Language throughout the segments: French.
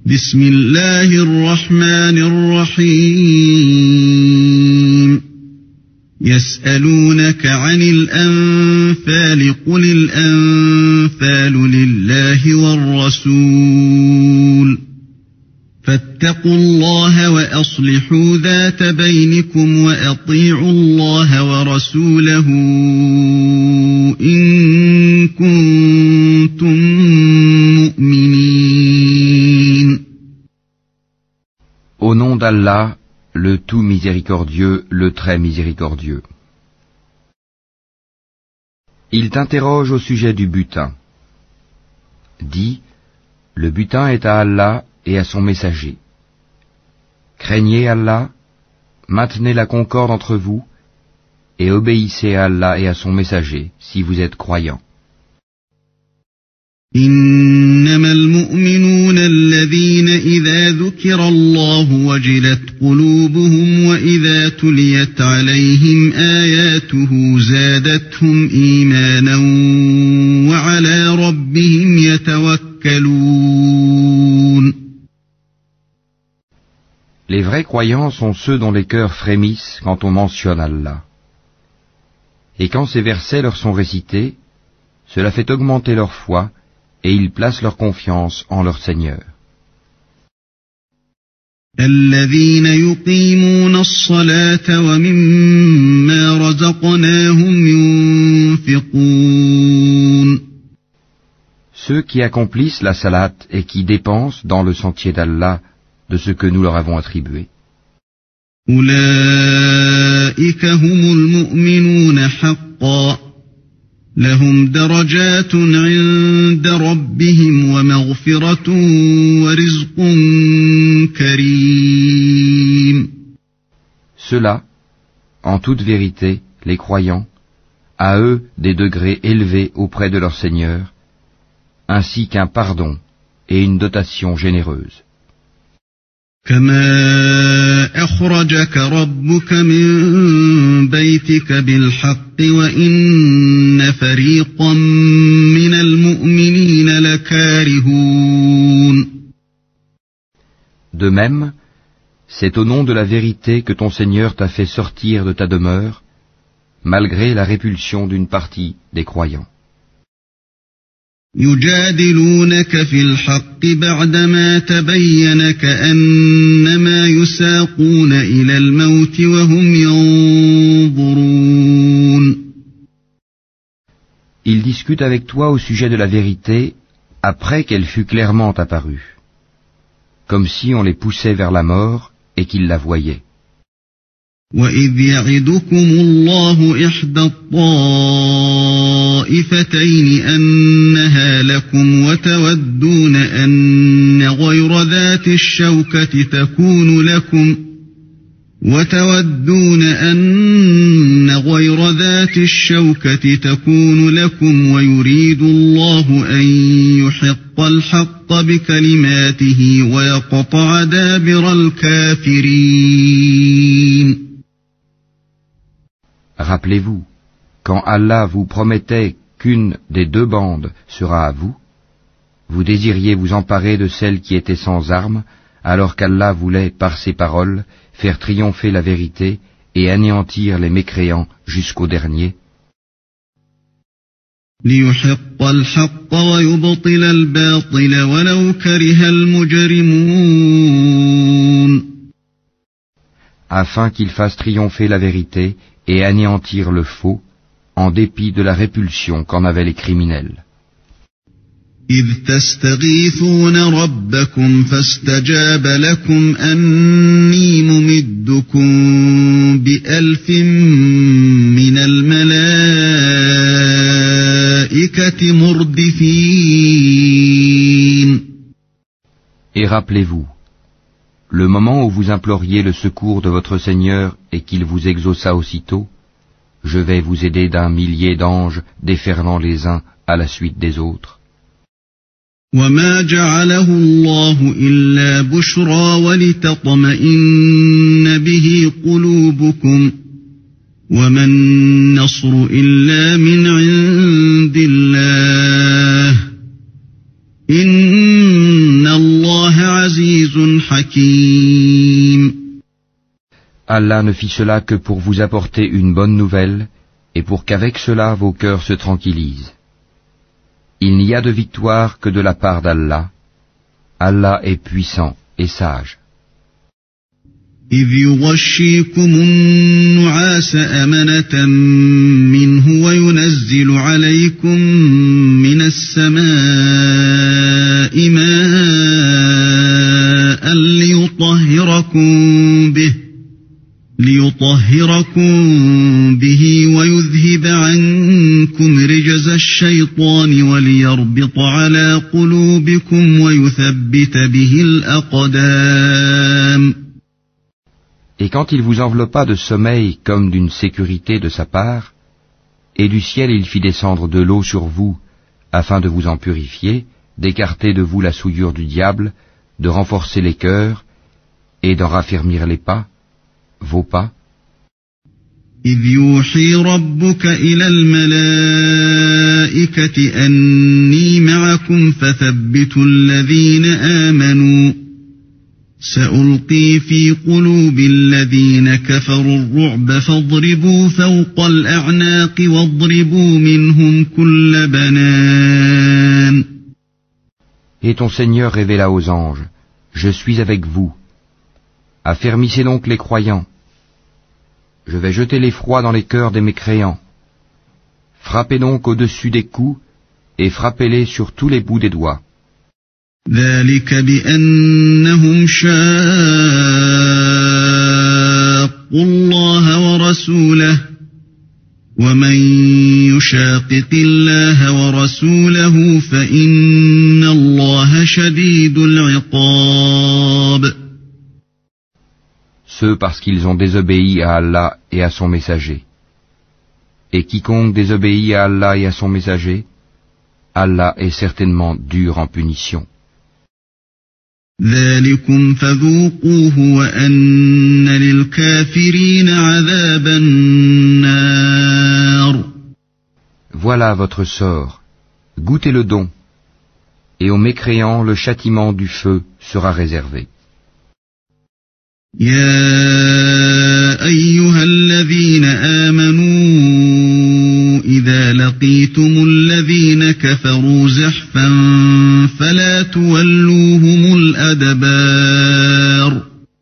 بسم الله الرحمن الرحيم يسألونك عن الأنفال قل الأنفال لله والرسول فاتقوا الله وأصلحوا ذات بينكم وأطيعوا الله ورسوله إن كنتم مؤمنين. Au nom d'Allah, le tout miséricordieux, le très miséricordieux. Il t'interroge au sujet du butin. Dis, le butin est à Allah et à son messager. Craignez Allah, maintenez la concorde entre vous, et obéissez à Allah et à son messager, si vous êtes croyants. إنما المؤمنون الذين إذا ذكر الله وجلت قلوبهم وإذا تليت عليهم آياته زادتهم إيمانا وعلى ربهم يتوكلون. Les vrais croyants sont ceux dont les cœurs frémissent quand on mentionne Allah. Et quand ces versets leur sont récités, cela fait augmenter leur foi, et ils placent leur confiance en leur Seigneur. الذين يقيمون الصلاة ومما رزقناهم ينفقون. Ceux qui accomplissent la salat et qui dépensent dans le sentier d'Allah de ce que nous leur avons attribué. أولئك هم المؤمنون حقا لهم درجات عند ربهم ومغفرة ورزق كريم. Ceux-là, en toute vérité, les croyants, à eux des degrés élevés auprès de leur Seigneur, ainsi qu'un pardon et une dotation généreuse. كما أخرجك ربك من بيتك بالحق وإن فريقا من المؤمنين لكارهون. De même, c'est au nom de la vérité que ton Seigneur t'a fait sortir de ta demeure, malgré la répulsion d'une partie des croyants. يجادلونك في الحق بعدما تبين كأنما يساقون إلى الموت وهم ينظرون. Ils discutent avec toi au sujet de la vérité après qu'elle fut clairement apparue, comme si on les poussait vers la mort et qu'ils la voyaient. وَإِذْ يَعِدُكُمُ اللَّهُ إِحْدَى الطَّائِفَتَيْنِ أَنَّهَا لَكُمْ وَتَوَدُّونَ أَنَّ غَيْرَ ذَاتِ الشَّوْكَةِ تَكُونُ لَكُمْ وَيُرِيدُ اللَّهُ أَن يُحِقَّ الْحَقَّ بِكَلِمَاتِهِ وَيَقْطَعَ دَابِرَ الْكَافِرِينَ. Rappelez-vous, quand Allah vous promettait qu'une des deux bandes sera à vous, vous désiriez vous emparer de celle qui était sans armes, alors qu'Allah voulait, par ses paroles, faire triompher la vérité et anéantir les mécréants jusqu'au dernier. لِيُحِقَّ الْحَقَّ وَيُبْطِلَ الْبَاطِلَ وَلَوْ كَرِهَ الْمُجْرِمُونَ. Afin qu'il fasse triompher la vérité et anéantir le faux, en dépit de la répulsion qu'en avaient les criminels. إِذْ تَسْتَغِيثُونَ رَبَّكُمْ فَاسْتَجَابَ لَكُمْ أَنِّي مُمِدُّكُمْ بِأَلْفٍ مِّنَ الْمَلَائِكَةِ مُرْدِفِينَ. Et rappelez-vous, le moment où vous imploriez le secours de votre Seigneur et qu'il vous exauça aussitôt, je vais vous aider d'un millier d'anges déferlant les uns à la suite des autres. وَمَا جَعَلَهُ اللَّهُ إِلَّا بُشْرَى وَلِتَطْمَئِنَّ بِهِ قُلُوبُكُمْ وَمَا النَّصْرُ إِلَّا مِنْ عِندِ اللَّهِ إِنَّ اللَّهَ عَزِيزٌ عزيز حكيم. Allah ne fit cela que pour vous apporter une bonne nouvelle et pour qu'avec cela vos cœurs se tranquillisent. Il n'y a de victoire que de la part d'Allah. Allah est puissant et sage. إذ يغشيكم النعاس أمنة منه وينزل عليكم من السماء ماء ليطهركم به ويذهب عنكم رجز الشيطان وليربط على قلوبكم ويثبت به الأقدام. Et quand il vous enveloppa de sommeil comme d'une sécurité de sa part, et du ciel il fit descendre de l'eau sur vous, afin de vous en purifier, d'écarter de vous la souillure du diable, de renforcer les cœurs, et d'en raffermir les pas, vos pas. إذ يوحي ربك إلى الملائكة أني معكم فثبتوا الذين آمنوا سألقي في قلوب الذين كفروا الرعب فاضربوا فوق الأعناق واضربوا منهم كل بنان. Et ton Seigneur révéla aux anges, je suis avec vous. Affermissez donc les croyants. Je vais jeter l'effroi dans les cœurs des mécréants. Frappez donc au-dessus des coups et frappez-les sur tous les bouts des doigts. ذلك بأنهم شاقوا الله ورسوله ومن يشاقق الله ورسوله فإن الله شديد العقاب. Ceux parce qu'ils ont désobéi à Allah et à son messager. Et quiconque désobéit à Allah et à son messager, Allah est certainement dur en punition. ذلكم فذوقوه وأن للكافرين عذاب النار. Voilà votre sort. Goûtez le don. Et aux mécréants, le châtiment du feu sera réservé. يا أيها الذين آمنوا إذا لقيتم الذين كفروا زحفا فلا تولوهم الأدبار.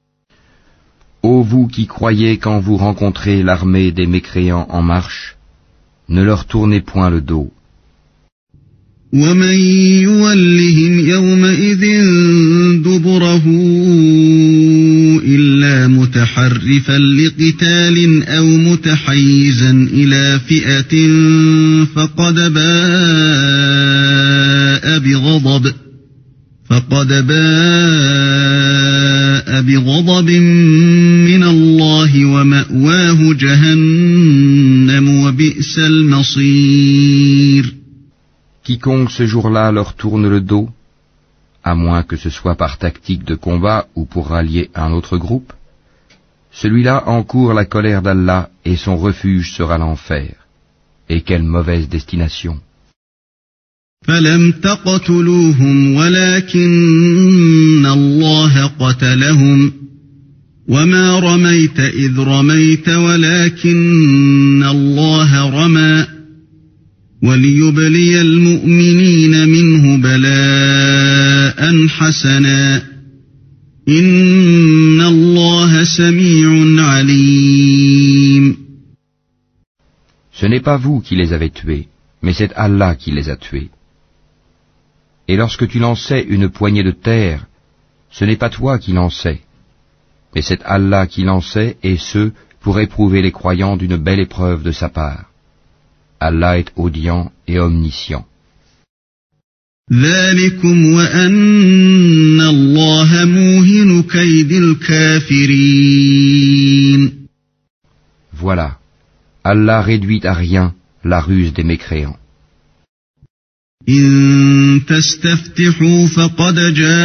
Ô vous qui croyez quand vous rencontrez l'armée des mécréants en marche, ne leur tournez point le dos. ومن يولهم يومئذ دبره إلا متحرفا لقتال أو متحيزا إلى فئة فقد باء بغضب من الله ومأواه جهنم وبئس المصير. Quiconque ce jour-là leur tourne le dos, à moins que ce soit par tactique de combat ou pour rallier un autre groupe, celui-là encourt la colère d'Allah et son refuge sera l'enfer. Et quelle mauvaise destination! فلم تقتلوهم ولكن الله قتلهم وما رميت إذ رميت ولكن الله رمى وليبلي المؤمنين منه بلاء حسنا إن الله سميع عليم. Ce n'est pas vous qui les avez tués, mais c'est Allah qui les a tués. Et lorsque tu lançais une poignée de terre, ce n'est pas toi qui lançais, mais c'est Allah qui lançait, et ce, pour éprouver les croyants d'une belle épreuve de sa part. Allah est audient et omniscient. ذلكم وأن الله موهن كيد الكافرين. Voilà, Allah réduit à rien la ruse des mécréants. إن تستفتحوا فقد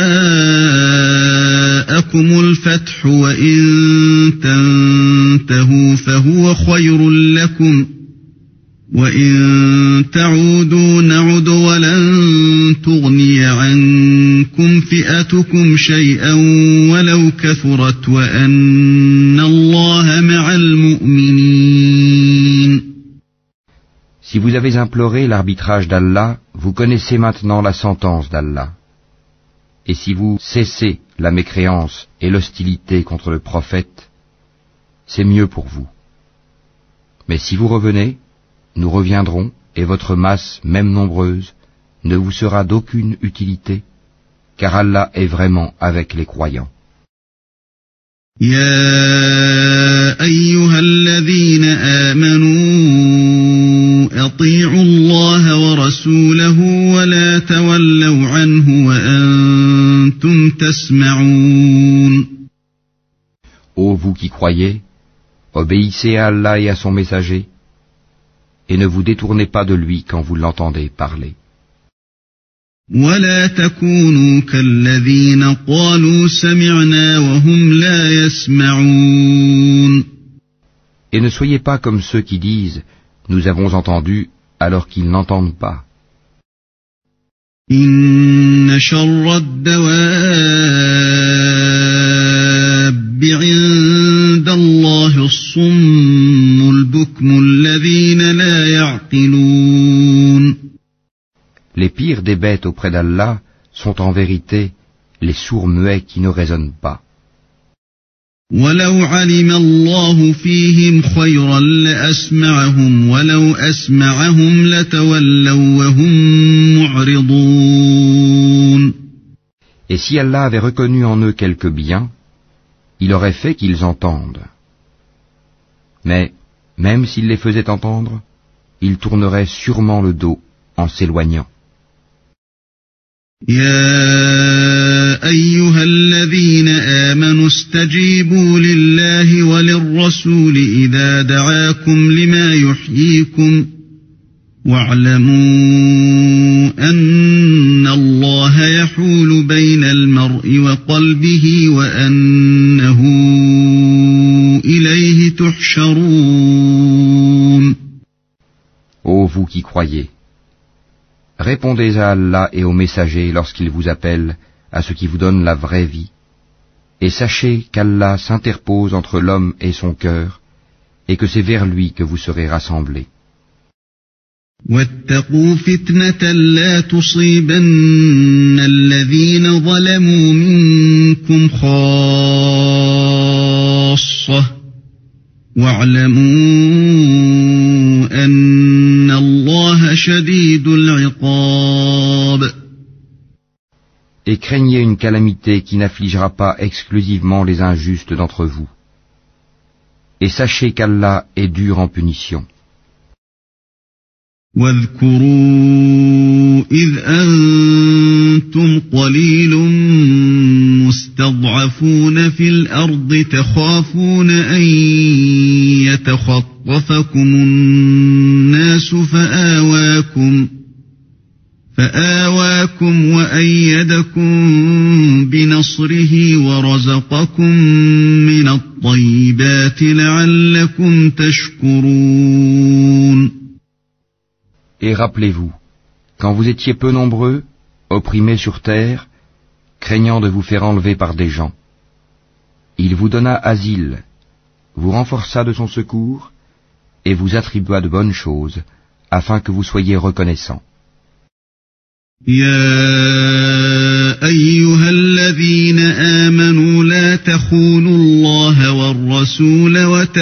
جاءكم الفتح وإن تنتهوا فهو خير لكم وإن تعودوا نعد ولن تغني عنكم تُغْنِكُمْ فِئَتُكُمْ شَيْئًا وَلَوْ كَثُرَتْ وَأَنَّ اللَّهَ مَعَ الْمُؤْمِنِينَ. Si vous avez imploré l'arbitrage d'Allah, vous connaissez maintenant la sentence d'Allah. Et si vous cessez la mécréance et l'hostilité contre le prophète, c'est mieux pour vous. Mais si vous revenez, nous reviendrons, et votre masse, même nombreuse, ne vous sera d'aucune utilité, car Allah est vraiment avec les croyants. يا أيها الذين آمنوا أطيعوا الله ورسوله ولا تولوا عنه وأنتم تسمعون. Ô vous qui croyez, obéissez à Allah et à son messager, et ne vous détournez pas de lui quand vous l'entendez parler. ولا تكونوا كالذين قالوا سمعنا وهم لا يسمعون. Et ne soyez pas comme ceux qui disent « Nous avons entendu » alors qu'ils n'entendent pas. إن شر الدواب عند الله الصم البكم الذين لا يعقلون. Les pires des bêtes auprès d'Allah sont en vérité les sourds muets qui ne raisonnent pas. وَلَوْ عَلِمَ اللَّهُ فِيهِمْ خَيْرًا لَأَسْمَعَهُمْ وَلَوْ أَسْمَعَهُمْ لَتَوَلَّوْا وَهُمْ مُعْرِضُونَ. Et si Allah avait reconnu en eux quelque bien, il aurait fait qu'ils entendent. Mais, même s'il les faisait entendre, ils tourneraient sûrement le dos en s'éloignant. يا أيها الذين آمنوا استجيبوا لله وللرسول إذا دعاكم لما يحييكم واعلموا أن الله يحول بين المرء وقلبه وأنه إليه تحشرون. Ô vous qui croyez, répondez à Allah et aux messagers lorsqu'ils vous appellent à ce qui vous donne la vraie vie, et sachez qu'Allah s'interpose entre l'homme et son cœur, et que c'est vers lui que vous serez rassemblés. واتقوا فتنة لا تصيبن الذين ظلموا منكم خاصة واعلموا أن الله شديد العقاب. Et craignez une calamité qui n'affligera pas exclusivement les injustes d'entre vous. Et sachez qu'Allah est dur en punition. واذكروا إذ أنتم قليل مستضعفون في الأرض تخافون أن يتخطفكم الناس فآواكم وأيدكم بنصره ورزقكم من الطيبات لعلكم تشكرون. Et rappelez-vous, quand vous étiez peu nombreux, opprimés sur terre, craignant de vous faire enlever par des gens, il vous donna asile, vous renforça de son secours, et vous attribua de bonnes choses, afin que vous soyez reconnaissants. يا أيها الذين آمنوا لا تخونوا الله والرسول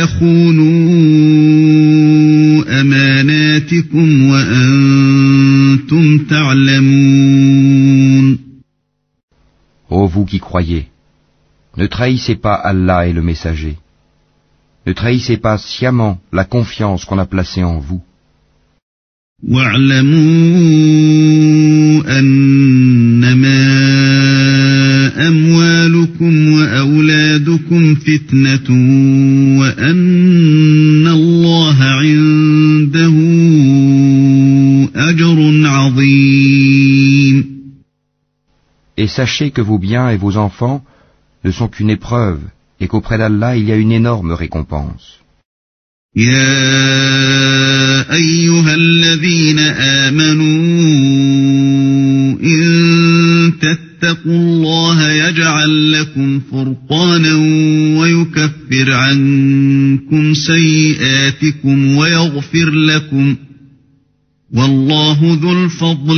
وتخونوا أماناتكم وأنتم تعلمون. Ô vous qui croyez, ne trahissez pas Allah et le messager. Ne trahissez pas sciemment la confiance qu'on a placée en vous. واعلموا أنما أموالكم وأولادكم فتنة وأن الله عنده أجر عظيم. Et sachez que vos biens et vos enfants ne sont qu'une épreuve, et qu'auprès d'Allah il y a une énorme récompense. يا أيها الذين آمنوا إن تتقوا الله يجعل لكم فرقانا ويكفر عنكم سيئاتكم ويغفر لكم والله ذو الفضل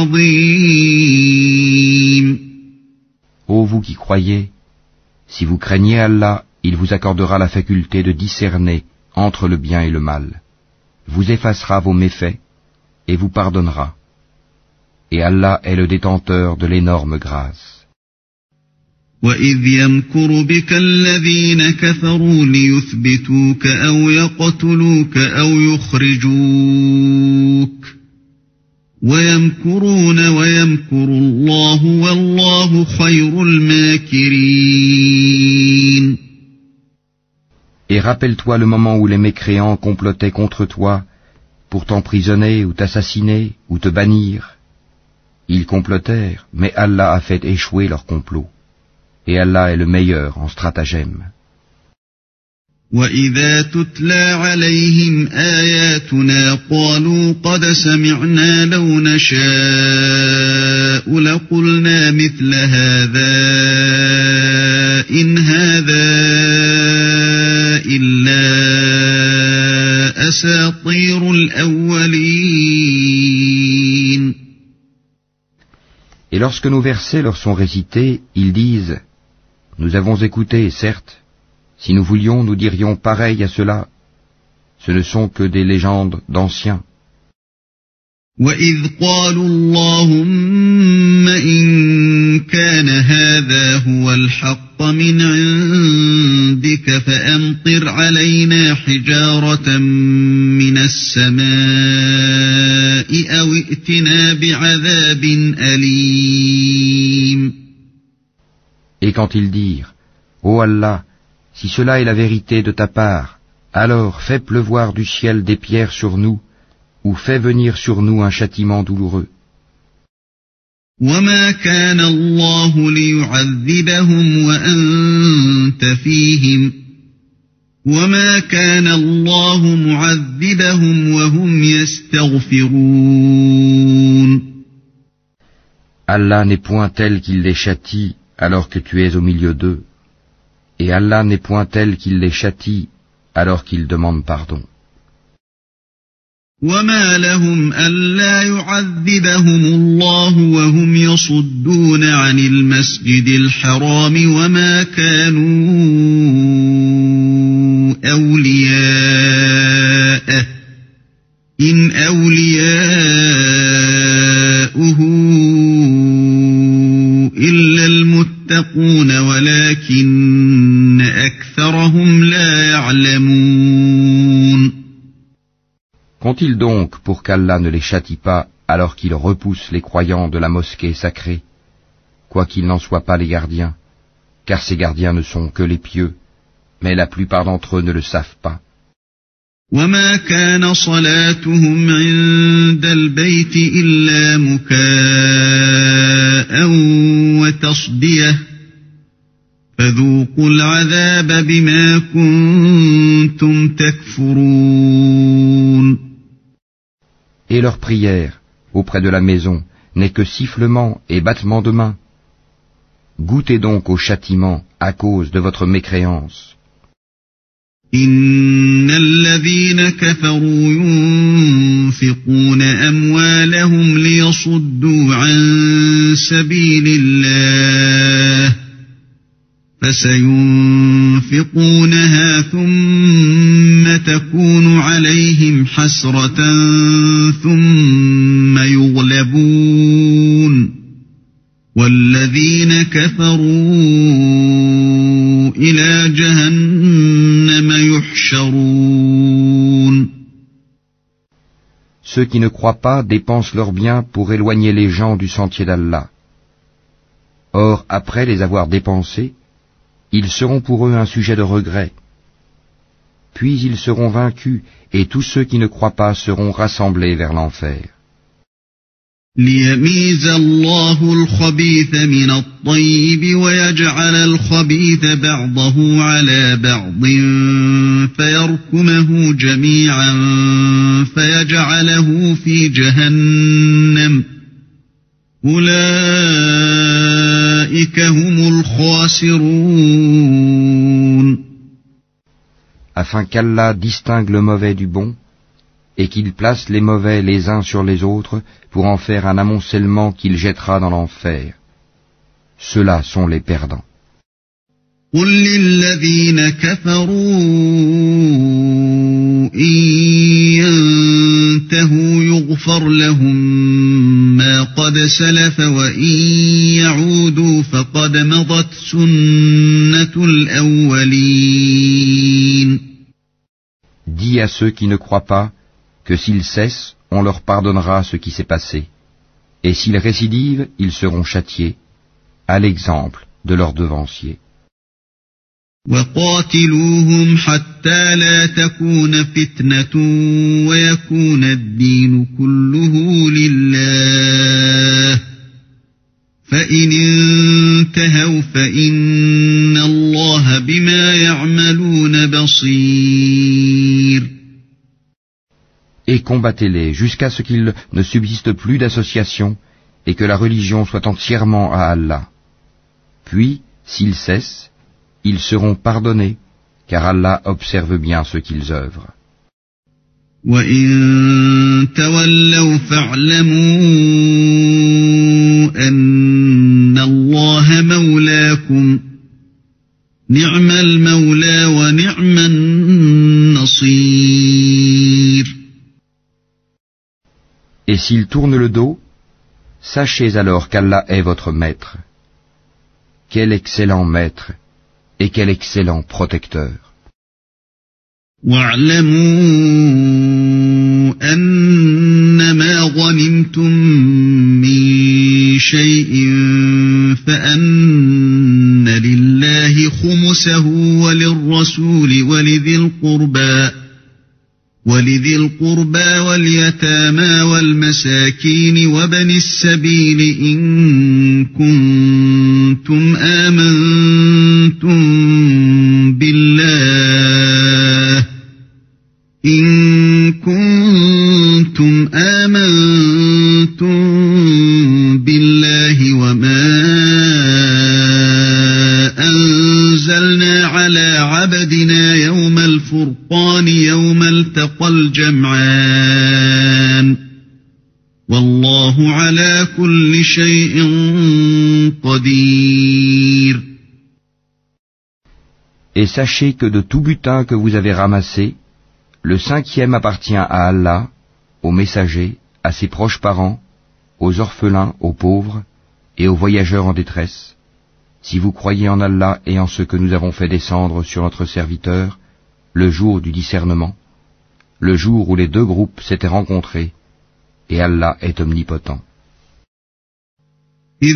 العظيم. Ô vous qui croyez, si vous craignez Allah, il vous accordera la faculté de discerner entre le bien et le mal, vous effacera vos méfaits et vous pardonnera. Et Allah est le détenteur de l'énorme grâce. وَإِذْ يَمْكُرُ بِكَ الَّذِينَ كَفَرُوا لِيُثْبِتُوكَ أَوْ يَقْتُلُوكَ أَوْ يُخْرِجُوكَ وَيَمْكُرُونَ وَيَمْكُرُ اللَّهُ وَاللَّهُ خَيْرُ الْمَاكِرِينَ. Et rappelle-toi le moment où les mécréants complotaient contre toi pour t'emprisonner ou t'assassiner ou te bannir. Ils complotèrent, mais Allah a fait échouer leur complot. Et Allah est le meilleur en stratagème. وَإِذَا تُتْلَى عَلَيْهِمْ آيَاتُنَا قَالُوا قَدْ سَمِعْنَا لَوْ نَشَاءُ لَقُلْنَا مِثْلَ هَذَا إِنْ هَذَا إِلَّا أَسَاطِيرُ الْأَوَّلِينَ. Et lorsque nos versets leur sont récités, ils disent « Nous avons écouté, certes. Si nous voulions, nous dirions pareil à cela. Ce ne sont que des légendes d'anciens. » وَإِذْ قَالُوا اللَّهُمَّ إِن كَانَ هَذَا هُوَ الْحَقَّ مِنْ عِندِكَ فَأَمْطِرْ عَلَيْنَا حِجَارَةً مِنَ السَّمَاءِ أَوْ ائْتِنَا بِعَذَابٍ أَلِيمٍ. Et quand ils dirent « Ô Allah, si cela est la vérité de ta part, alors fais pleuvoir du ciel des pierres sur nous, ou fais venir sur nous un châtiment douloureux. » وَمَا كَانَ اللَّهُ لِيُعَذِّبَهُمْ وَأَنْتَ فِيهِمْ وَمَا كَانَ اللَّهُ مُعَذِّبَهُمْ وَهُمْ يَسْتَغْفِرُونَ. Allah n'est point tel qu'il les châtie alors que tu es au milieu d'eux, et Allah n'est point tel qu'il les châtie alors qu'ils demandent pardon. وَمَا لَهُمْ أَلَّا يُعَذِّبَهُمُ اللَّهُ وَهُمْ يَصُدُّونَ عَنِ الْمَسْجِدِ الْحَرَامِ وَمَا كَانُوا أَوْلِيَاءَهُ إِنْ أَوْلِيَاؤُهُ إِلَّا الْمُتَّقُونَ وَلَكِنَّ أَكْثَرَهُمْ لَا يَعْلَمُونَ. Qu'ont-ils donc pour qu'Allah ne les châtie pas alors qu'il repousse les croyants de la mosquée sacrée, quoiqu'ils n'en soient pas les gardiens, car ces gardiens ne sont que les pieux, mais la plupart d'entre eux ne le savent pas. وَمَا كَانَ صَلَاتُهُمْ عِندَ الْبَيْتِ إِلَّا مُكَاءً وَتَصْدِيَةً فَذُوقُوا الْعَذَابَ بِمَا كُنتُمْ تَكْفُرُونَ. Et leur prière, auprès de la maison, n'est que sifflement et battement de main. Goûtez donc au châtiment à cause de votre mécréance. إِنَّ الَّذِينَ كَفَرُوا يُنْفِقُونَ أَمْوَالَهُمْ لِيَصُدُّوا عَنْ سَبِيلِ اللَّهِ فَسَيُنْفِقُونَهَا ثُمَّ تَكُونُ عَلَيْهِمْ حَسْرَةً ثُمَّ يُغْلَبُونَ وَالَّذِينَ كَفَرُوا إِلَى جَهَنَّمَ يُحْشَرُونَ. Ceux qui ne croient pas dépensent leurs biens pour éloigner les gens du sentier d'Allah. Or, après les avoir dépensés, ils seront pour eux un sujet de regret. Puis ils seront vaincus, et tous ceux qui ne croient pas seront rassemblés vers l'enfer. لِيَمِيزَ اللَّهُ الْخَبِيثَ مِنَ الطَّيِّبِ وَيَجْعَلَ الْخَبِيثَ بَعْضَهُ عَلَى بَعْضٍ فَيَرْكُمَهُ جَمِيعًا فَيَجْعَلَهُ فِي جَهَنَّمَ أُولَئِكَ أولئك هم الخاسرون. Afin qu'Allah distingue le mauvais du bon, et qu'il place les mauvais les uns sur les autres pour en faire un amoncellement qu'il jettera dans l'enfer. Ceux-là sont les perdants. قل للذين كفروا إن ينتهوا يغفر لهم ما قد سلف وإن يعودوا فقد مضت سنة الأولين. Dis à ceux qui ne croient pas que s'ils cessent, on leur pardonnera ce qui s'est passé, et s'ils récidivent, ils seront châtiés, à l'exemple de leurs devanciers. وقاتلوهم حتى لا تكون فتنة ويكون الدين كله لله فإن انتهوا فإن الله بما يعملون بصير. Et combattez-les jusqu'à ce qu'il ne subsiste plus d'association et que la religion soit entièrement à Allah. Puis, s'ils cessent, ils seront pardonnés, car Allah observe bien ce qu'ils œuvrent. وَإِن تَوَلَّوْا فَاعْلَمُوا أَنَّ اللَّهَ مَوْلَاكُمْ نِعْمَ الْمَوْلَى وَنِعْمَ النَّصِيرُ. Et s'ils tournent le dos, sachez alors qu'Allah est votre maître. Quel excellent maître et quel excellent protecteur. وَاعْلَمُوا أَنَّمَا غَنِمْتُم مِّن شَيْءٍ فَأَنَّ لِلَّهِ خُمُسَهُ وَلِلرَّسُولِ وَلِذِي الْقُرْبَى وَالْيَتَامَى وَالْمَسَاكِينِ وَابْنِ السَّبِيلِ إِن كُنتُمْ آمَنتُم بالله وما أنزلنا على عبدنا يوم الفرقان يوم التقى الجمعان والله على كل شيء قدير. Et sachez que de tout butin que vous avez ramassé, le 5e appartient à Allah, aux messagers, à ses proches parents, aux orphelins, aux pauvres et aux voyageurs en détresse, si vous croyez en Allah et en ce que nous avons fait descendre sur notre serviteur, le jour du discernement, le jour où les deux groupes s'étaient rencontrés, et Allah est omnipotent. إذ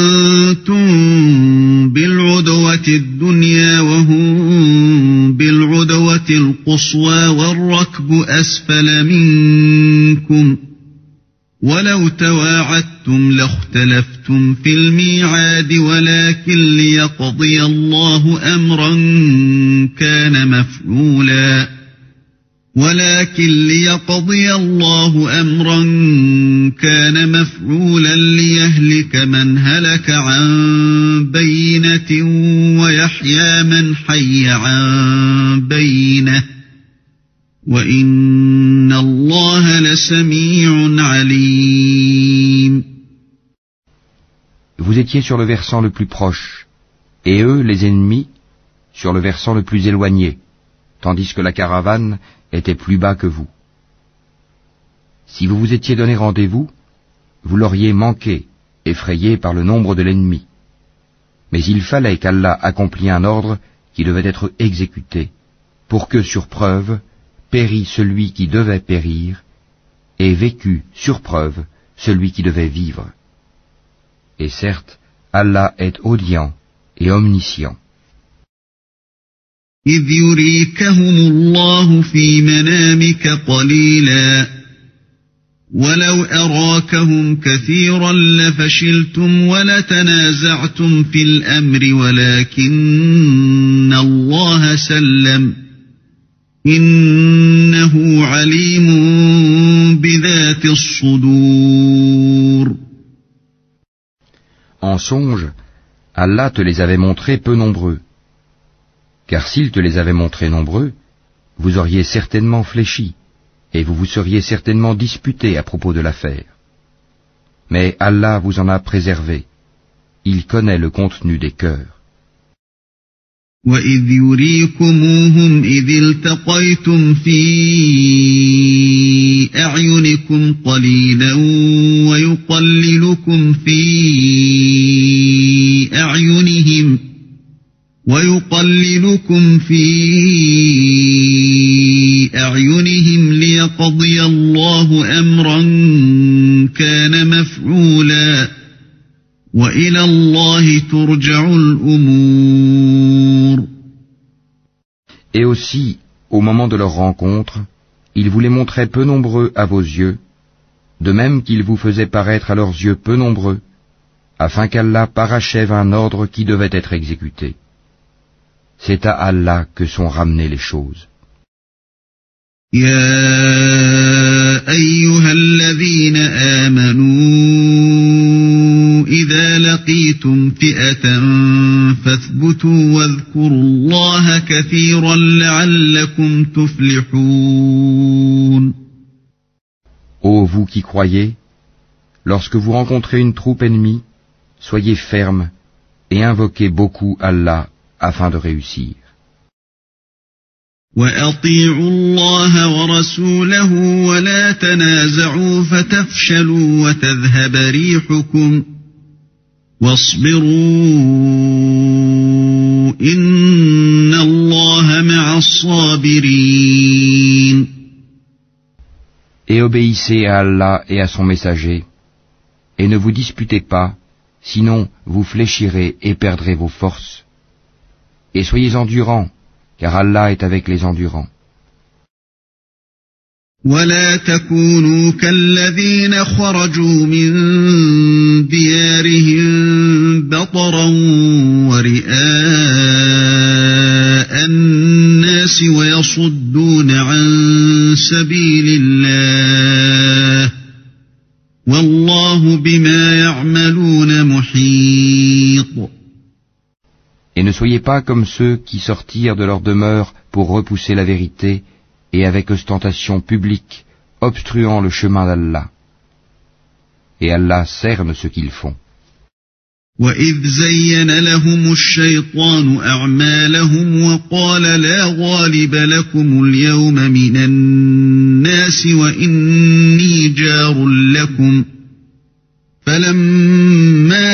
أنتم بالعدوة الدنيا وهم بالعدوة القصوى والركب أسفل منكم ولو تواعدتم لاختلفتم في الميعاد ولكن ليقضي الله أمرا كان مفعولا ليهلك من هلك عن بينة ويحيى من حي عن بينة وإن الله لسميع عليم. Vous étiez sur le versant le plus proche, et eux, les ennemis, sur le versant le plus éloigné, tandis que la caravane était plus bas que vous. Si vous vous étiez donné rendez-vous, vous l'auriez manqué, effrayé par le nombre de l'ennemi. Mais il fallait qu'Allah accomplît un ordre qui devait être exécuté, pour que, sur preuve, périt celui qui devait périr, et vécut, sur preuve, celui qui devait vivre. Et certes, Allah est audient et omniscient. إذ يريكهم الله في منامك قليلا ولو أراكهم كثيرا لفشلتم ولتنازعتم في الأمر ولكن الله سلم إنه عليم بذات الصدور. En songe, Allah te les avait montrés peu nombreux. Car s'il te les avait montrés nombreux, vous auriez certainement fléchi, et vous vous seriez certainement disputé à propos de l'affaire. Mais Allah vous en a préservé. Il connaît le contenu des cœurs. وَإِذْ يُرِيكُمُوهُمْ إِذِ الْتَقَيْتُمْ فِي أَعْيُنِكُمْ قَلِيلًا وَيُقَلِّلُكُمْ فِي أَعْيُنِهِمْ لِيَقْضِيَ اللَّهُ أَمْرًا كَانَ مَفْعُولًا وَإِلَى اللَّهِ تُرْجَعُ الْأُمُورُ. Et aussi, au moment de leur rencontre, ils vous les montraient peu nombreux à vos yeux, de même qu'ils vous faisaient paraître à leurs yeux peu nombreux, afin qu'Allah parachève un ordre qui devait être exécuté. C'est à Allah que sont ramenées les choses. يا أيها الذين آمنوا إذا لقيتم فئة فاثبتوا واذكروا الله كثيرا لعلكم تفلحون. Ô vous qui croyez, lorsque vous rencontrez une troupe ennemie, soyez fermes et invoquez beaucoup Allah afin de réussir. وَأَطِيعُوا اللَّهَ وَرَسُولَهُ وَلَا تَنَازَعُوا فَتَفْشَلُوا وَتَذْهَبَ رِيحُكُمْ وَاصْبِرُوا إِنَّ اللَّهَ مَعَ الصَّابِرِينَ. Et obéissez à Allah et à son messager, et ne vous disputez pas, sinon vous fléchirez et perdrez vos forces. Et soyez endurants, car Allah est avec les endurants. ولا تكونوا كالذين خرجوا من ديارهم بطرا ورئاء الناس ويصدون عن سبيل الله والله بما يعملون محيط. Et ne soyez pas comme ceux qui sortirent de leur demeure pour repousser la vérité et avec ostentation publique, obstruant le chemin d'Allah. Et Allah cerne ce qu'ils font. وَإِذْ زَيَّنَ لَهُمُ الشَّيْطَانُ أَعْمَالَهُمْ وَقَالَ لَا غَالِبَ لَكُمُ الْيَوْمَ مِنَ النَّاسِ وَإِنِّي جَارٌ لَكُمْ فَلَمَّا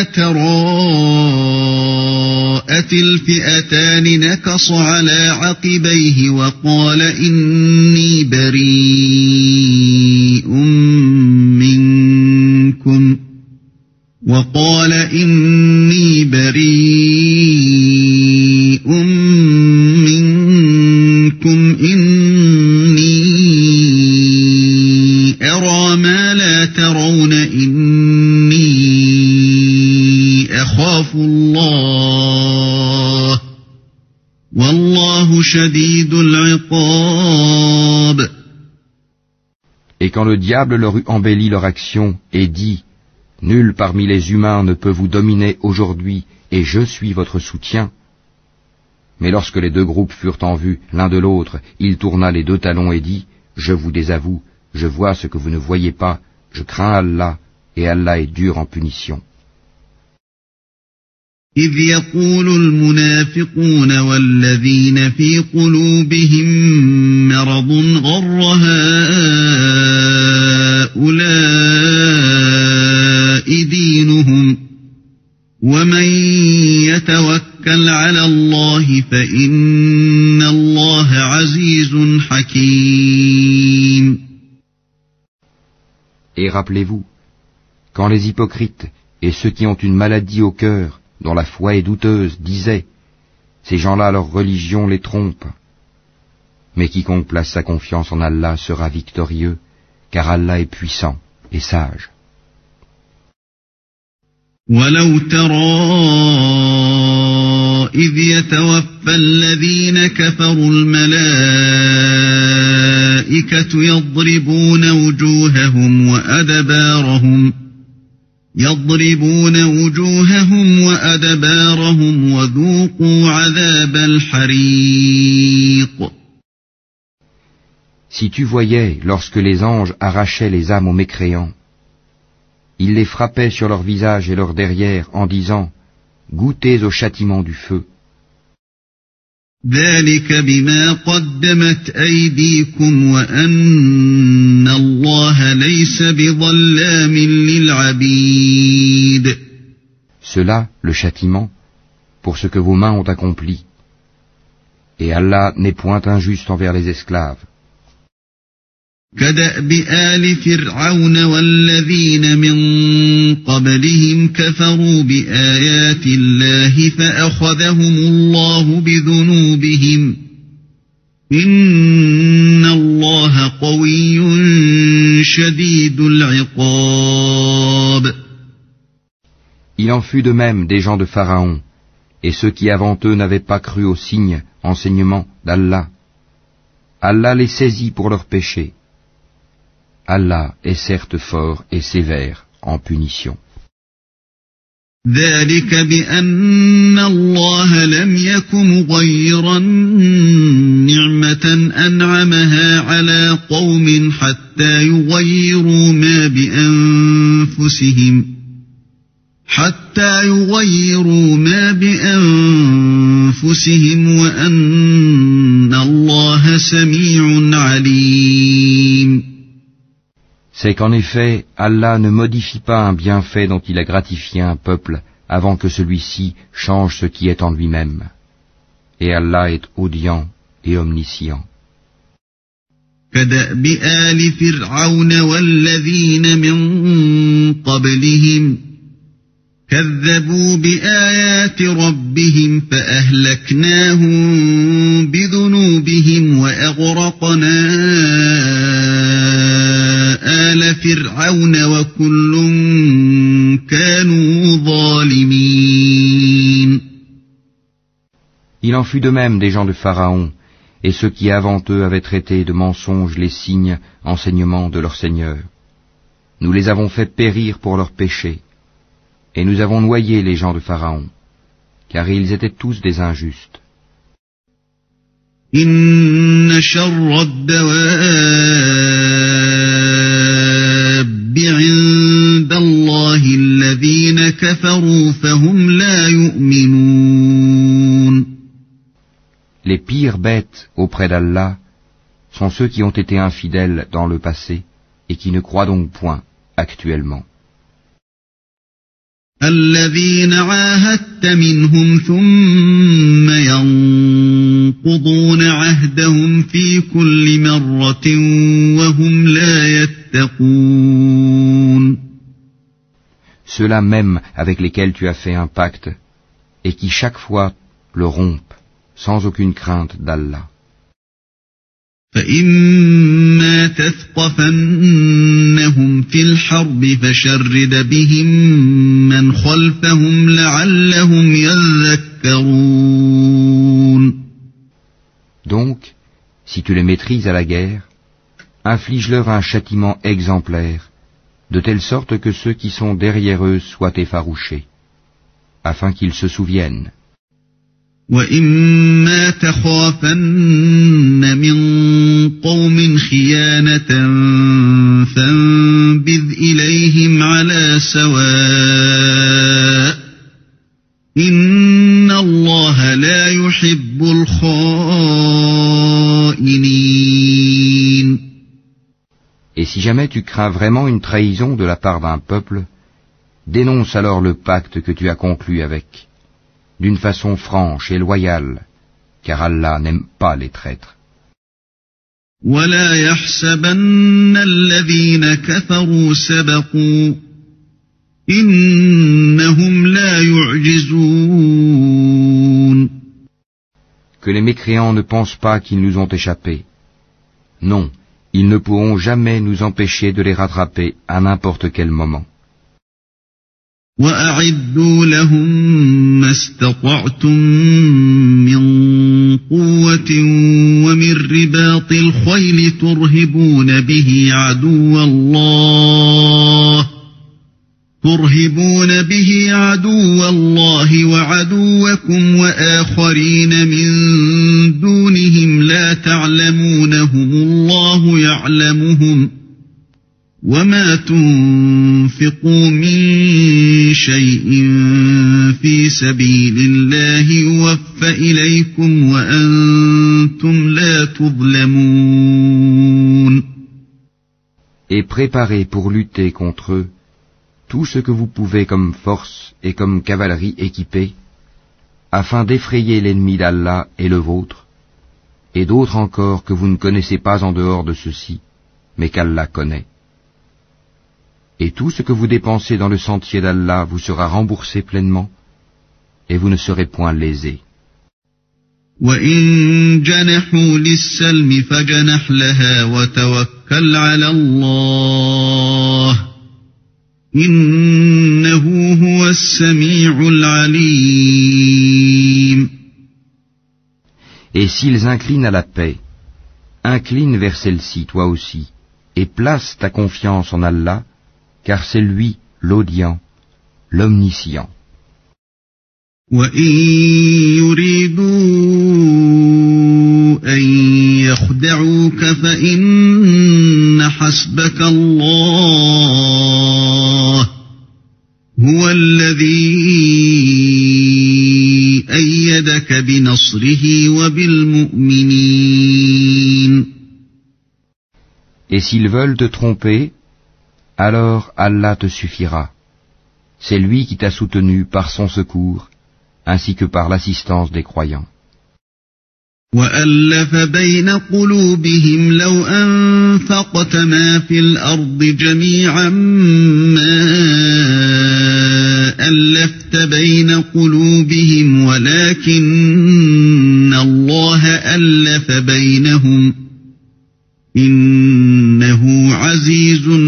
تَرَاءَتِ الْفِئَتَانِ نَكَصَ عَلَى عَقِبَيْهِ وَقَالَ إِنِّي بَرِيءٌ منكم إني أرى ما لا ترون إني أخاف الله والله شديد العقاب. Et quand le diable leur eut embelli leur action et dit « Nul parmi les humains ne peut vous dominer aujourd'hui, et je suis votre soutien », mais lorsque les deux groupes furent en vue l'un de l'autre, il tourna les deux talons et dit « Je vous désavoue, je vois ce que vous ne voyez pas, je crains Allah, et Allah est dur en punition. » إذ يقول المنافقون والذين في قلوبهم مرض غر هؤلاء دينهم ومن يتوكل على الله فإن الله عزيز حكيم. Et rappelez-vous, quand les hypocrites et ceux qui ont une maladie au cœur, dont la foi est douteuse, disaient « Ces gens-là, leur religion les trompe. » Mais quiconque place sa confiance en Allah sera victorieux, car Allah est puissant et sage. وَلَوْ تَرَى إِذْ يَتَوَفَّى الَّذِينَ كَفَرُوا الملائكة يضربون وجوههم وأدبارهم يضربون وجوههم وأدبارهم وذوقوا عذاب الحريق. Si tu voyais, lorsque les anges arrachaient les âmes aux mécréants, ils les frappaient sur leur visage et leur derrière en disant « Goûtez au châtiment du feu ». ذلك بما قدمت أيديكم وأن الله ليس بظلام للعبيد. Cela, le châtiment, pour ce que vos mains ont accompli. Et Allah n'est point injuste envers les esclaves. كدأب آل فرعون والذين من قبلهم كفروا بآيات الله فأخذهم الله بذنوبهم إن الله قوي شديد العقاب. Il en fut de même des gens de Pharaon, et ceux qui avant eux n'avaient pas cru aux signes, enseignements d'Allah. Allah les saisit pour leurs péchés. Allah est certes fort et sévère en punition. ذلك بأن الله لم يك مغيرا نعمة أنعمها على قوم حتى يغيروا ما بأنفسهم وأن الله سميع عليم. C'est qu'en effet, Allah ne modifie pas un bienfait dont il a gratifié un peuple avant que celui-ci change ce qui est en lui-même. Et Allah est audient et omniscient. كدأب آل فرعون والذين من قبلهم كذبوا بآيات ربهم فأهلكناهم بذنوبهم وأغرقنا آل فرعون وكل كانوا ظالمين. Il en fut de même des gens de Pharaon, et ceux qui avant eux avaient traité de mensonges les signes, enseignements de leur Seigneur. Nous les avons fait périr pour leurs péchés, et nous avons noyé les gens de Pharaon, car ils étaient tous des injustes. إن شر الدواب عند الله الذين كفروا فهم لا يؤمنون. Les pires bêtes auprès d'Allah sont ceux qui ont été infidèles dans le passé et qui ne croient donc point actuellement. الذين عاهدت منهم ثم ينقضون عهدهم في كل مرة وهم لا يتقون. Ceux-là même avec lesquels tu as fait un pacte et qui chaque fois le rompent sans aucune crainte d'Allah. فإما تثقفنهم في الحرب فشرد بهم من خلفهم لعلهم يذكرون. Donc, si tu les maîtrises à la guerre, inflige-leur un châtiment exemplaire, de telle sorte que ceux qui sont derrière eux soient effarouchés, afin qu'ils se souviennent. وَإِمَّا تَخَافَنَّ مِنْ قَوْمٍ خِيَانَةً فَانبِذْ إِلَيْهِمْ عَلَى سَوَاءٍ إِنَّ اللَّهَ لَا يُحِبُّ الْخَائِنِينَ. Et si jamais tu crains vraiment une trahison de la part d'un peuple, dénonce alors le pacte que tu as conclu avec, d'une façon franche et loyale, car Allah n'aime pas les traîtres. وَلَا يَحْسَبَنَّ الَّذِينَ كَفَرُوا سَبَقُوا إِنَّهُمْ لَا يُعْجِزُونَ. Que les mécréants ne pensent pas qu'ils nous ont échappé. Non, ils ne pourront jamais nous empêcher de les rattraper à n'importe quel moment. وَأَعِدُّوا لَهُم مَّا اسْتَطَعْتُم مِّن قُوَّةٍ وَمِن رِّبَاطِ الْخَيْلِ تُرْهِبُونَ بِهِ عَدُوَّ ترهبون به عدو الله وعدوكم وآخرين من دونهم لا تعلمونهم الله يعلمهم وما تنفقوا من شيء في سبيل الله يوفى إليكم وأنتم لا تظلمون. Et préparez pour lutter contre eux tout ce que vous pouvez comme force et comme cavalerie équipée, afin d'effrayer l'ennemi d'Allah et le vôtre, et d'autres encore que vous ne connaissez pas en dehors de ceux-ci, mais qu'Allah connaît. Et tout ce que vous dépensez dans le sentier d'Allah vous sera remboursé pleinement, et vous ne serez point lésés. وَإِن جَنَحُوا لِلسَّلْمِ فَجَنَحْ لَهَا وَتَوَكَّلْ عَلَى اللَّهِ إِنَّهُ هُوَ السَّمِيعُ الْعَلِيمُ. Et s'ils inclinent à la paix, incline vers celle-ci toi aussi, et place ta confiance en Allah, car c'est lui l'audient, l'omniscient. وَإِن يُرِيدُوا أَن يَخْدَعُوكَ فَإِنَّ حَسْبَكَ اللَّهُ هُوَ الَّذِي أَيَّدَكَ بِنَصْرِهِ وَبِالْمُؤْمِنِينَ. Et s'ils veulent te tromper, alors Allah te suffira. C'est lui qui t'a soutenu par son secours, ainsi que par l'assistance des croyants. وَأَلَّفَ بَيْنَ قُلُوبِهِمْ لَوْ أَنفَقْتَ مَا فِي الْأَرْضِ جَمِيعًا مَا أَلَّفْتَ بَيْنَ قُلُوبِهِمْ وَلَكِنَّ اللَّهَ أَلَّفَ بَيْنَهُمْ إِنَّهُ عَزِيزٌ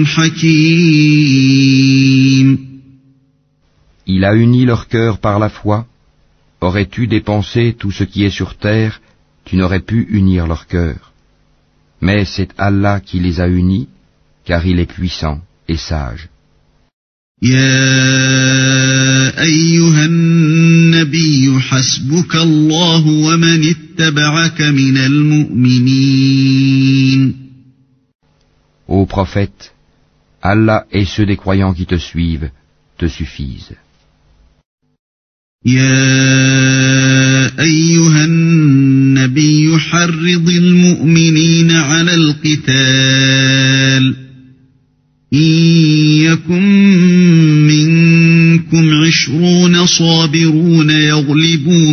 حَكِيمٌ. Il a uni leur cœur par la foi. Aurais-tu dépensé tout ce qui est sur terre, tu n'aurais pu unir leur cœur. Mais c'est Allah qui les a unis, car il est puissant et sage. يا أيها النبي حسبك الله ومن اتبعك من المؤمنين. Ô prophète, Allah et ceux des croyants qui te suivent te suffisent. يا أيها النبي حرض المؤمنين على القتال إن يكن منكم 20 صابرون يغلبوا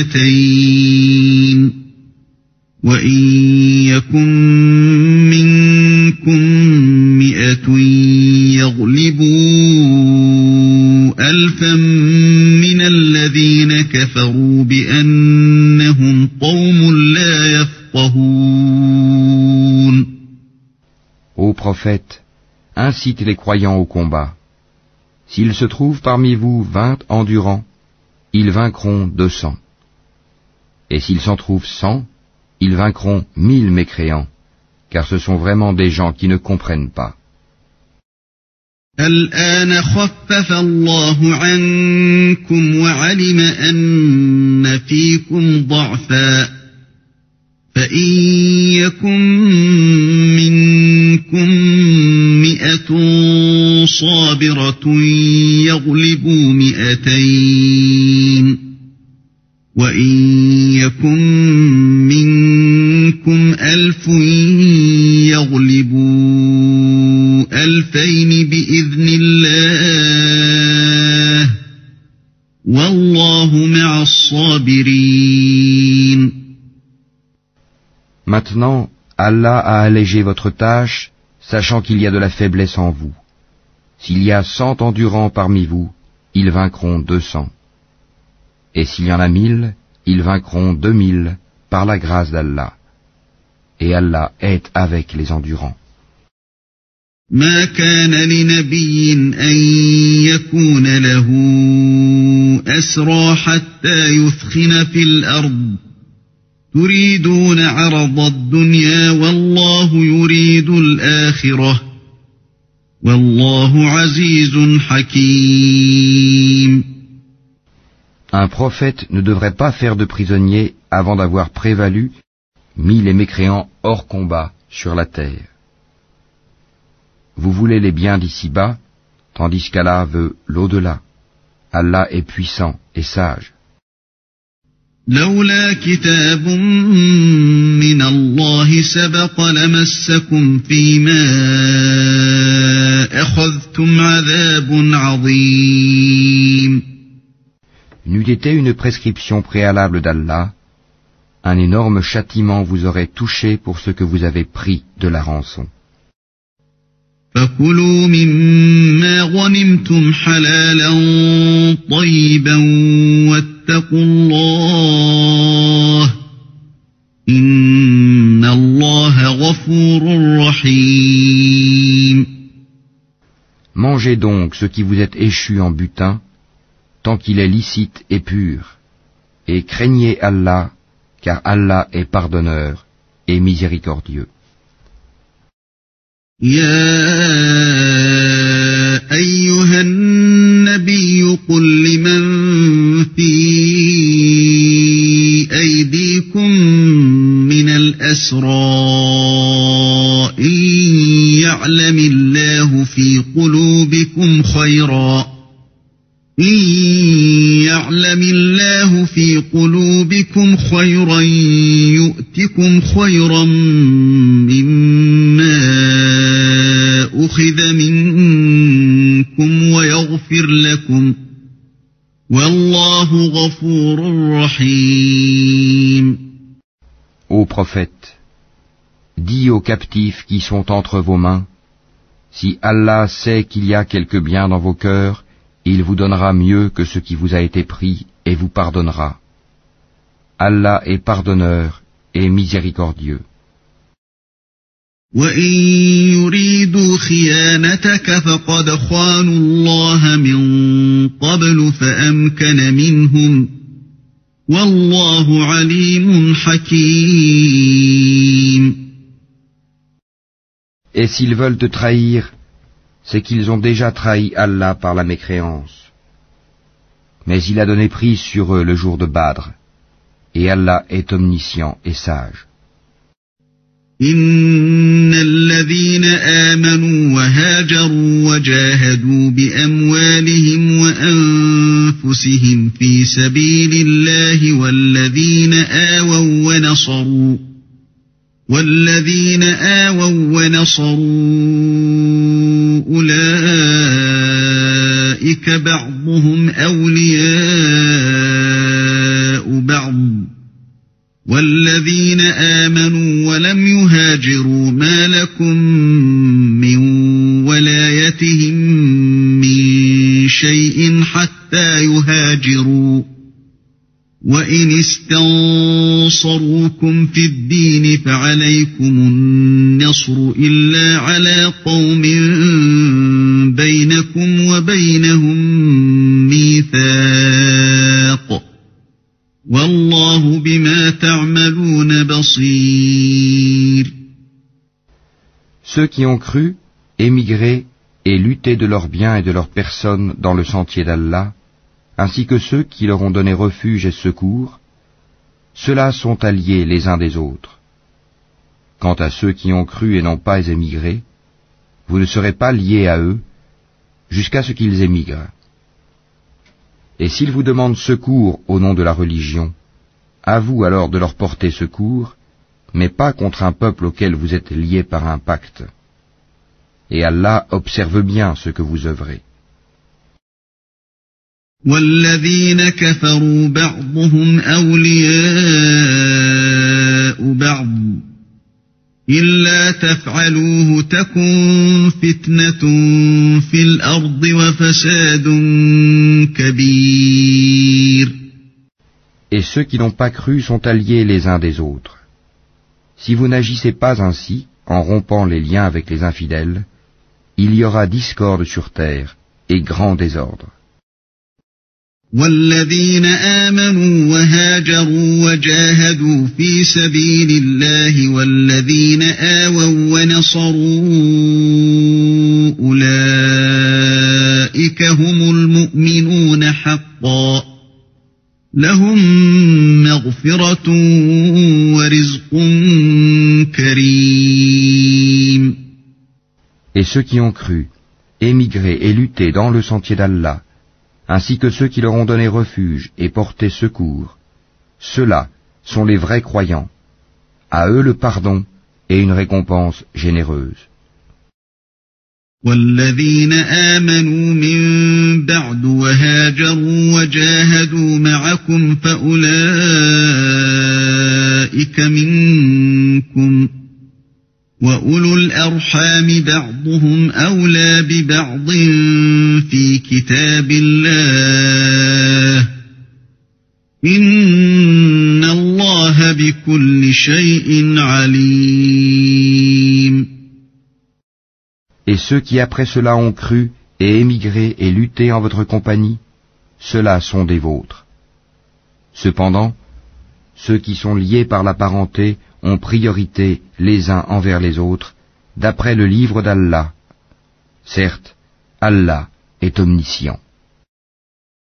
200 وإن يكن منكم 100 يغلبوا 1000 من الذين كفروا بأنهم قوم لا يفقهون. Ô prophète, incite les croyants au combat. S'il se trouve parmi vous 20 endurants, ils vaincront 200. Et s'il s'en trouve 100, ils vaincront 1000 mécréants, car ce sont vraiment des gens qui ne comprennent pas. الآن خفف الله عنكم وعلم أن فيكم ضعفا فإن يكن منكم 100 صابرة يغلبوا 200 وإن يكن منكم 1000 يغلبوا 2000 بإذن الله والله مع الصابرين. Maintenant, Allah a allégé votre tâche, sachant qu'il y a de la faiblesse en vous. S'il y a 100 endurants parmi vous, ils vaincront 200. Et s'il y en a 1000, ils vaincront 2000 par la grâce d'Allah. Et Allah est avec les endurants. ما كان لنبي أن يكون له أسرى حتى يثخن في الأرض تريدون عرض الدنيا والله يريد الآخرة والله عزيز حكيم. Un prophète ne devrait pas faire de prisonniers avant d'avoir prévalu, mis les mécréants hors combat sur la terre. Vous voulez les biens d'ici-bas, tandis qu'Allah veut l'au-delà. Allah est puissant et sage. لولا كتاب من الله سبق لمسكم فيما أخذتم عذاب عظيم. N'eût été une prescription préalable d'Allah, un énorme châtiment vous aurait touché pour ce que vous avez pris de la rançon. فكلوا مما غنمتم حلالا طيبا واتقوا الله إن الله غفور رحيم. Mangez donc ce qui vous est échu en butin, tant qu'il est licite et pur, et craignez Allah, car Allah est pardonneur et miséricordieux. يا أيها النبي قل لمن في أيديكم من الأسرى إن يعلم الله في قلوبكم خيرا يؤتكم خيرا مما أخذ منكم ويغفر لكم والله غفور رحيم. Ô prophète, dis aux captifs qui sont entre vos mains, si Allah sait qu'il y a quelque bien dans vos cœurs, il vous donnera mieux que ce qui vous a été pris et vous pardonnera. Allah est pardonneur et miséricordieux. وَإِن يُرِيدُوا خِيَانَتَكَ فَقَدْ خَانُوا اللَّهَ مِن قَبْلُ فَأَمْكَنَ مِنْهُمْ وَاللَّهُ عَلِيمٌ حَكِيمٌ. Et s'ils veulent te trahir, c'est qu'ils ont déjà trahi Allah par la mécréance. Mais il a donné prise sur eux le jour de Badr, et Allah est omniscient et sage. إن الذين آمنوا وهاجروا وجاهدوا بأموالهم وأنفسهم في سبيل الله والذين آووا ونصروا أولئك بعضهم أولياء بعض والذين آمنوا ولم يهاجروا ما لكم من ولايتهم من شيء حتى يهاجروا وإن استنصروكم في الدين فعليكم النصر إلا على قوم بينكم وبينهم ميثاق والله بما تعملون بصير. Ceux qui ont cru, émigré et lutté de leurs biens et de leurs personnes dans le sentier d'Allah, ainsi que ceux qui leur ont donné refuge et secours, ceux-là sont alliés les uns des autres. Quant à ceux qui ont cru et n'ont pas émigré, vous ne serez pas liés à eux jusqu'à ce qu'ils émigrent. Et s'ils vous demandent secours au nom de la religion, à vous alors de leur porter secours, mais pas contre un peuple auquel vous êtes liés par un pacte. Et Allah observe bien ce que vous œuvrez. والذين كفروا بعضهم أولياء بعض إلا تفعلوه تكن فتنة في الأرض وفساد كبير. Et ceux qui n'ont pas cru sont alliés les uns des autres. Si vous n'agissez pas ainsi, en rompant les liens avec les infidèles, il y aura discorde sur terre et grand désordre. والذين آمنوا وهاجروا وجاهدوا في سبيل الله والذين آووا ونصروا أولئك هم المؤمنون حقا لهم مغفرة ورزق كريم. Et ceux qui ont cru, émigré et lutté dans le sentier d'Allah, ainsi que ceux qui leur ont donné refuge et porté secours, ceux-là sont les vrais croyants. À eux le pardon et une récompense généreuse. والذين آمنوا من بعد وهاجروا وجاهدوا معكم فأولئك منكم وأولو الأرحام بعضهم أولى ببعض في كتاب الله إن الله بكل شيء عليم. Et ceux qui après cela ont cru et émigré et lutté en votre compagnie, ceux-là sont des vôtres. Cependant, ceux qui sont liés par la parenté ont priorité les uns envers les autres, d'après le livre d'Allah. Certes, Allah est omniscient.